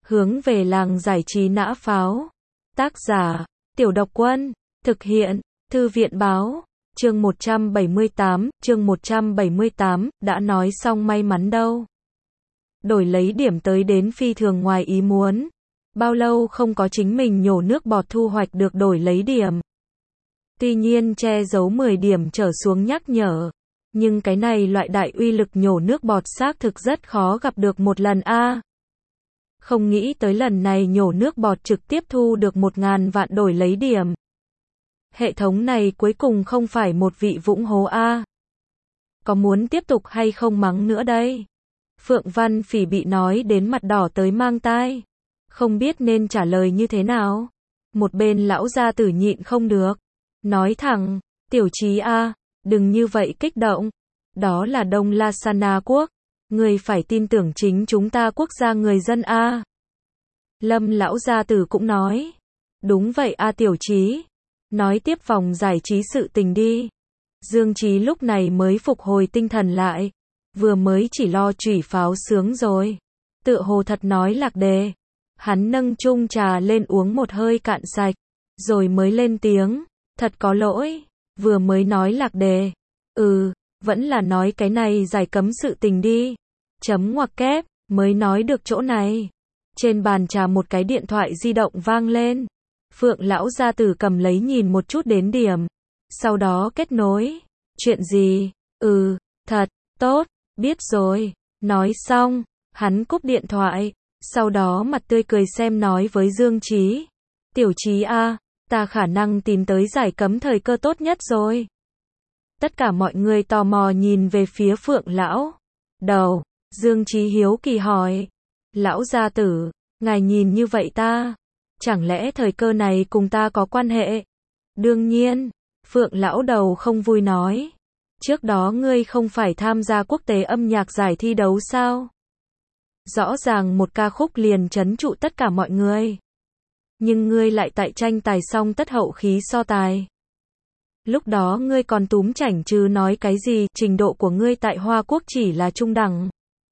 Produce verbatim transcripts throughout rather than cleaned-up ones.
Hướng về làng giải trí nã pháo. Tác giả, Tiểu Độc Quân. Thực hiện, Thư viện báo. Chương một trăm bảy mươi tám, chương một trăm bảy mươi tám, đã nói xong may mắn đâu. Đổi lấy điểm tới đến phi thường ngoài ý muốn. Bao lâu không có chính mình nhổ nước bọt thu hoạch được đổi lấy điểm. Tuy nhiên che giấu mười điểm trở xuống nhắc nhở. Nhưng cái này loại đại uy lực nhổ nước bọt xác thực rất khó gặp được một lần a. Không nghĩ tới lần này nhổ nước bọt trực tiếp thu được một ngàn vạn đổi lấy điểm. Hệ thống này cuối cùng không phải một vị vũng hố a. Có muốn tiếp tục hay không mắng nữa đây? Phượng Văn Phỉ bị nói đến mặt đỏ tới mang tai. Không biết nên trả lời như thế nào. Một bên lão gia tử nhịn không được. Nói thẳng, Tiểu Chí a, đừng như vậy kích động. Đó là Đông La Sana quốc. Người phải tin tưởng chính chúng ta quốc gia người dân a. Lâm lão gia tử cũng nói. Đúng vậy a Tiểu Chí. Nói tiếp vòng giải trí sự tình đi. Dương Chí lúc này mới phục hồi tinh thần lại. Vừa mới chỉ lo chủy pháo sướng rồi. Tựa hồ thật nói lạc đề. Hắn nâng chung trà lên uống một hơi cạn sạch. Rồi mới lên tiếng. Thật có lỗi. Vừa mới nói lạc đề. Ừ, vẫn là nói cái này giải cấm sự tình đi. Chấm ngoặc kép, mới nói được chỗ này. Trên bàn trà một cái điện thoại di động vang lên. Phượng lão gia tử cầm lấy nhìn một chút đến điểm. Sau đó kết nối. Chuyện gì? Ừ, thật, tốt, biết rồi. Nói xong, hắn cúp điện thoại. Sau đó mặt tươi cười xem nói với Dương Chí. Tiểu Chí a, ta khả năng tìm tới giải cấm thời cơ tốt nhất rồi. Tất cả mọi người tò mò nhìn về phía Phượng lão. Đầu, Dương Chí hiếu kỳ hỏi. Lão gia tử, ngài nhìn như vậy ta, chẳng lẽ thời cơ này cùng ta có quan hệ? Đương nhiên, Phượng lão đầu không vui nói. Trước đó ngươi không phải tham gia quốc tế âm nhạc giải thi đấu sao? Rõ ràng một ca khúc liền trấn trụ tất cả mọi người. Nhưng ngươi lại tại tranh tài xong tất hậu khí so tài. Lúc đó ngươi còn túm chảnh chứ nói cái gì, trình độ của ngươi tại Hoa Quốc chỉ là trung đẳng.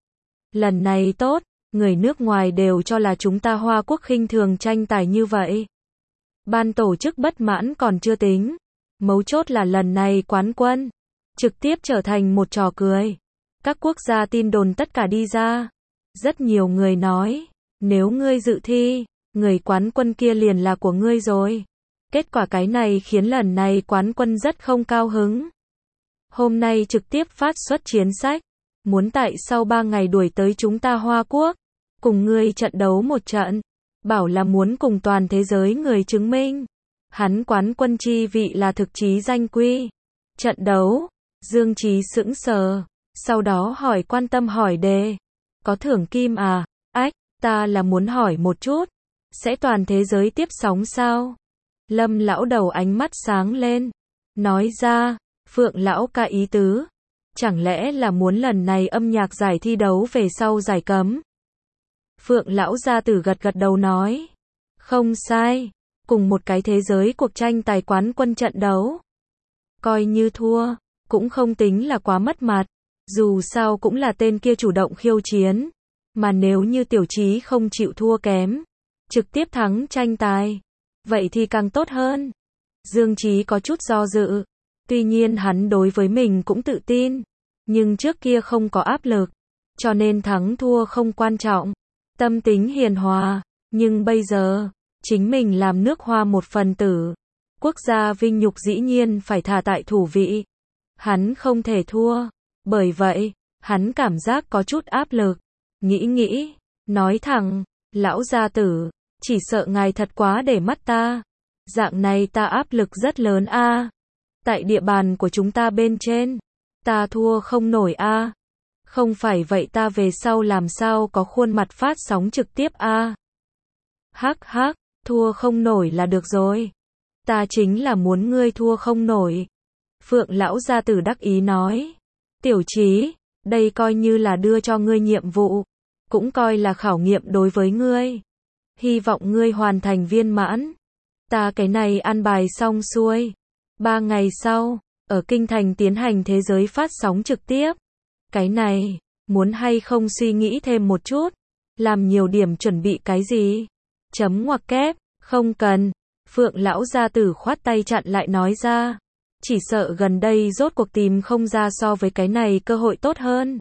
Lần này tốt, người nước ngoài đều cho là chúng ta Hoa Quốc khinh thường tranh tài như vậy. Ban tổ chức bất mãn còn chưa tính. Mấu chốt là lần này quán quân trực tiếp trở thành một trò cười. Các quốc gia tin đồn tất cả đi ra. Rất nhiều người nói, nếu ngươi dự thi, người quán quân kia liền là của ngươi rồi. Kết quả cái này khiến lần này quán quân rất không cao hứng. Hôm nay trực tiếp phát xuất chiến sách. Muốn tại sau ba ngày đuổi tới chúng ta Hoa Quốc. Cùng ngươi trận đấu một trận. Bảo là muốn cùng toàn thế giới người chứng minh. Hắn quán quân chi vị là thực chí danh quy. Trận đấu. Dương Chí sững sờ. Sau đó hỏi quan tâm hỏi đề. Có thưởng kim à? Ách, ta là muốn hỏi một chút. Sẽ toàn thế giới tiếp sóng sao? Lâm lão đầu ánh mắt sáng lên. Nói ra, Phượng lão ca ý tứ. Chẳng lẽ là muốn lần này âm nhạc giải thi đấu về sau giải cấm? Phượng lão gia tử gật gật đầu nói. Không sai. Cùng một cái thế giới cuộc tranh tài quán quân trận đấu. Coi như thua, cũng không tính là quá mất mặt. Dù sao cũng là tên kia chủ động khiêu chiến. Mà nếu như Tiểu Chí không chịu thua kém, trực tiếp thắng tranh tài, vậy thì càng tốt hơn. Dương Chí có chút do dự. Tuy nhiên hắn đối với mình cũng tự tin. Nhưng trước kia không có áp lực. Cho nên thắng thua không quan trọng. Tâm tính hiền hòa. Nhưng bây giờ, chính mình làm nước Hoa một phần tử. Quốc gia vinh nhục dĩ nhiên phải thả tại thủ vị. Hắn không thể thua. Bởi vậy, hắn cảm giác có chút áp lực. Nghĩ nghĩ, nói thẳng, lão gia tử, chỉ sợ ngài thật quá để mắt ta. Dạng này ta áp lực rất lớn a. Tại địa bàn của chúng ta bên trên, ta thua không nổi a. Không phải vậy ta về sau làm sao có khuôn mặt phát sóng trực tiếp a. Hắc hắc, thua không nổi là được rồi. Ta chính là muốn ngươi thua không nổi. Phượng lão gia tử đắc ý nói. Tiểu Chí, đây coi như là đưa cho ngươi nhiệm vụ. Cũng coi là khảo nghiệm đối với ngươi. Hy vọng ngươi hoàn thành viên mãn. Ta cái này an bài xong xuôi. Ba ngày sau, ở Kinh Thành tiến hành thế giới phát sóng trực tiếp. Cái này, muốn hay không suy nghĩ thêm một chút. Làm nhiều điểm chuẩn bị cái gì? Chấm ngoặc kép, không cần. Phượng lão gia tử khoát tay chặn lại nói ra. Chỉ sợ gần đây rốt cuộc tìm không ra so với cái này cơ hội tốt hơn.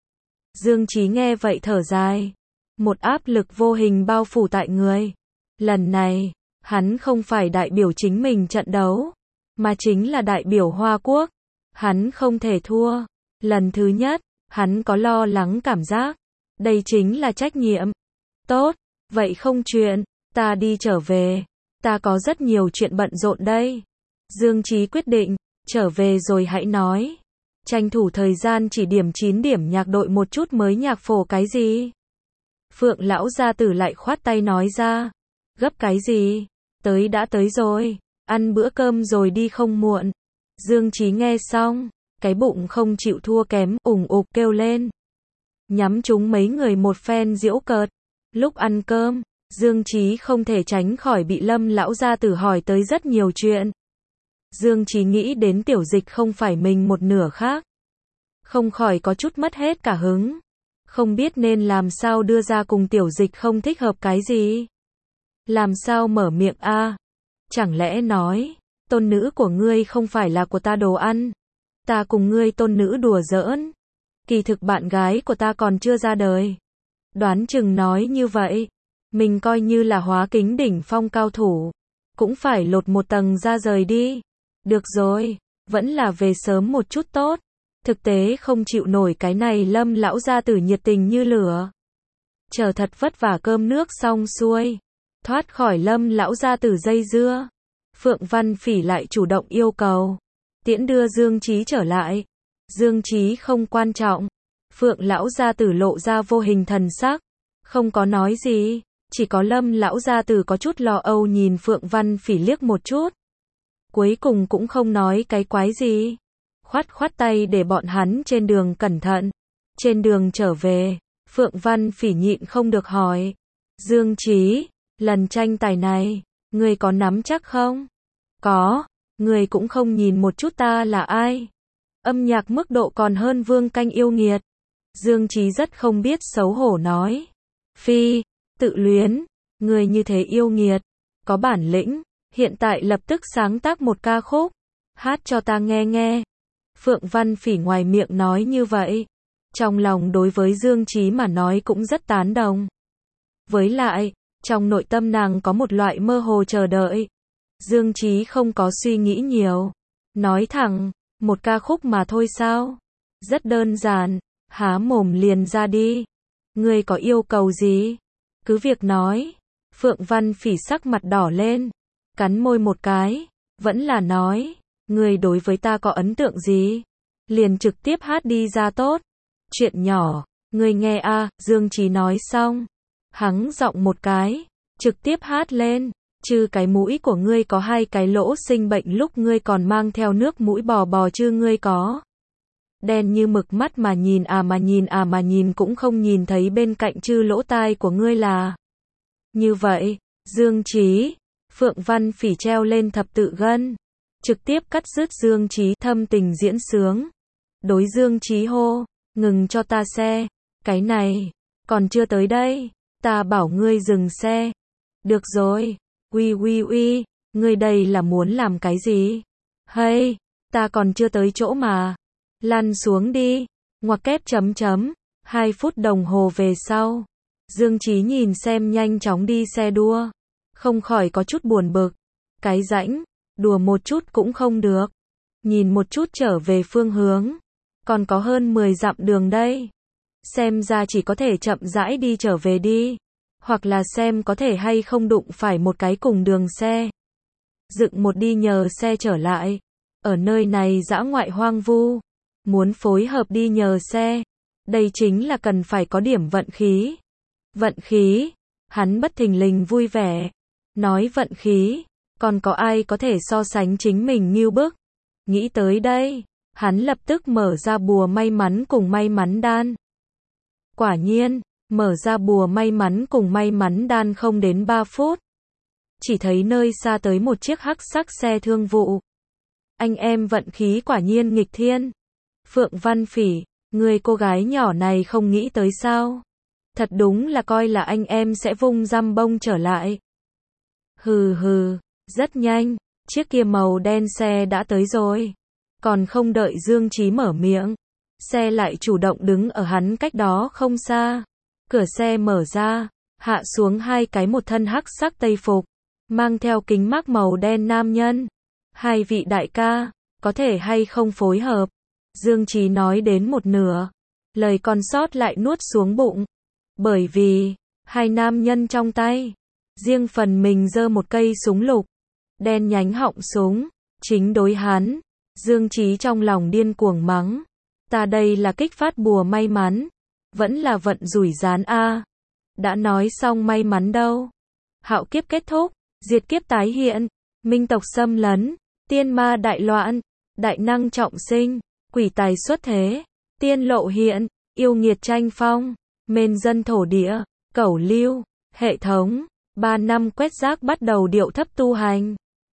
Dương Chí nghe vậy thở dài. Một áp lực vô hình bao phủ tại người. Lần này, hắn không phải đại biểu chính mình trận đấu, mà chính là đại biểu Hoa Quốc. Hắn không thể thua. Lần thứ nhất, hắn có lo lắng cảm giác. Đây chính là trách nhiệm. Tốt, vậy không chuyện, ta đi trở về. Ta có rất nhiều chuyện bận rộn đây. Dương Chí quyết định, trở về rồi hãy nói. Tranh thủ thời gian chỉ điểm chín điểm nhạc đội một chút mới nhạc phổ cái gì. Phượng lão gia tử lại khoát tay nói ra. Gấp cái gì? Tới đã tới rồi. Ăn bữa cơm rồi đi không muộn. Dương Chí nghe xong, cái bụng không chịu thua kém, ủng ục kêu lên. Nhắm chúng mấy người một phen giễu cợt. Lúc ăn cơm, Dương Chí không thể tránh khỏi bị Lâm lão gia tử hỏi tới rất nhiều chuyện. Dương Chí nghĩ đến Tiểu Dịch không phải mình một nửa khác. Không khỏi có chút mất hết cả hứng. Không biết nên làm sao đưa ra cùng Tiểu Dịch không thích hợp cái gì. Làm sao mở miệng a? À? Chẳng lẽ nói, tôn nữ của ngươi không phải là của ta đồ ăn? Ta cùng ngươi tôn nữ đùa giỡn. Kỳ thực bạn gái của ta còn chưa ra đời. Đoán chừng nói như vậy, mình coi như là hóa kính đỉnh phong cao thủ, cũng phải lột một tầng ra rời đi. Được rồi, vẫn là về sớm một chút tốt. Thực tế không chịu nổi cái này Lâm lão gia tử nhiệt tình như lửa. Chờ thật vất vả cơm nước xong xuôi, thoát khỏi Lâm lão gia tử dây dưa, Phượng Văn Phỉ lại chủ động yêu cầu tiễn đưa Dương Chí trở lại. Dương Chí không quan trọng. Phượng lão gia tử lộ ra vô hình thần sắc, không có nói gì, chỉ có Lâm lão gia tử có chút lo âu nhìn Phượng Văn Phỉ liếc một chút. Cuối cùng cũng không nói cái quái gì, khoát khoát tay để bọn hắn trên đường cẩn thận. Trên đường trở về, Phượng Văn Phỉ nhịn không được hỏi, Dương Chí, lần tranh tài này, ngươi có nắm chắc không? Có, ngươi cũng không nhìn một chút ta là ai. Âm nhạc mức độ còn hơn Vương Canh yêu nghiệt. Dương Chí rất không biết xấu hổ nói. Phi, tự luyến, người như thế yêu nghiệt, có bản lĩnh, hiện tại lập tức sáng tác một ca khúc, hát cho ta nghe nghe. Phượng Văn Phỉ ngoài miệng nói như vậy, trong lòng đối với Dương Chí mà nói cũng rất tán đồng. Với lại, trong nội tâm nàng có một loại mơ hồ chờ đợi. Dương Chí không có suy nghĩ nhiều, nói thẳng, một ca khúc mà thôi sao? Rất đơn giản, há mồm liền ra đi. Ngươi có yêu cầu gì? Cứ việc nói. Phượng Văn Phỉ sắc mặt đỏ lên, cắn môi một cái, vẫn là nói, ngươi đối với ta có ấn tượng gì? Liền trực tiếp hát đi ra tốt. Chuyện nhỏ, ngươi nghe a, à, Dương Chí nói xong, hắng giọng một cái, trực tiếp hát lên. Chứ cái mũi của ngươi có hai cái lỗ sinh bệnh lúc ngươi còn mang theo nước mũi bò bò chứ ngươi có. Đen như mực mắt mà nhìn à mà nhìn à mà nhìn cũng không nhìn thấy bên cạnh chứ lỗ tai của ngươi là. Như vậy, Dương Chí, Phượng Văn Phỉ treo lên thập tự gân, trực tiếp cắt dứt Dương Chí thâm tình diễn sướng. Đối Dương Chí hô, ngừng cho ta xe, cái này, còn chưa tới đây, ta bảo ngươi dừng xe. Được rồi. Uy uy uy, ngươi đây là muốn làm cái gì? Hey, ta còn chưa tới chỗ mà. Lăn xuống đi. Ngoặc kép chấm chấm. Hai phút đồng hồ về sau. Dương Chí nhìn xem nhanh chóng đi xe đua. Không khỏi có chút buồn bực. Cái rãnh, đùa một chút cũng không được. Nhìn một chút trở về phương hướng. Còn có hơn mười dặm đường đây. Xem ra chỉ có thể chậm rãi đi trở về đi. Hoặc là xem có thể hay không đụng phải một cái cùng đường xe. Dựng một đi nhờ xe trở lại. Ở nơi này dã ngoại hoang vu. Muốn phối hợp đi nhờ xe. Đây chính là cần phải có điểm vận khí. Vận khí. Hắn bất thình lình vui vẻ. Nói vận khí. Còn có ai có thể so sánh chính mình nghiêu bức. Nghĩ tới đây. Hắn lập tức mở ra bùa may mắn cùng may mắn đan. Quả nhiên. Mở ra bùa may mắn cùng may mắn đan không đến ba phút. Chỉ thấy nơi xa tới một chiếc hắc sắc xe thương vụ. Anh em vận khí quả nhiên nghịch thiên. Phượng Văn Phỉ, người cô gái nhỏ này không nghĩ tới sao? Thật đúng là coi là anh em sẽ vung răm bông trở lại. Hừ hừ, rất nhanh, chiếc kia màu đen xe đã tới rồi. Còn không đợi Dương Chí mở miệng, xe lại chủ động đứng ở hắn cách đó không xa. Cửa xe mở ra, hạ xuống hai cái một thân hắc sắc tây phục, mang theo kính mác màu đen nam nhân. Hai vị đại ca, có thể hay không phối hợp? Dương Chí nói đến một nửa, lời còn sót lại nuốt xuống bụng. Bởi vì, hai nam nhân trong tay, riêng phần mình giơ một cây súng lục, đen nhánh họng súng, chính đối hắn. Dương Chí trong lòng điên cuồng mắng. Ta đây là kích phát bùa may mắn, vẫn là vận rủi rán a. Đã nói xong may mắn đâu. Hạo kiếp kết thúc, diệt kiếp tái hiện, minh tộc xâm lấn, tiên ma đại loạn, đại năng trọng sinh, quỷ tài xuất thế, tiên lộ hiện, yêu nghiệt tranh phong, mền dân thổ địa, cẩu lưu, hệ thống, ba năm quét rác bắt đầu điệu thấp tu hành.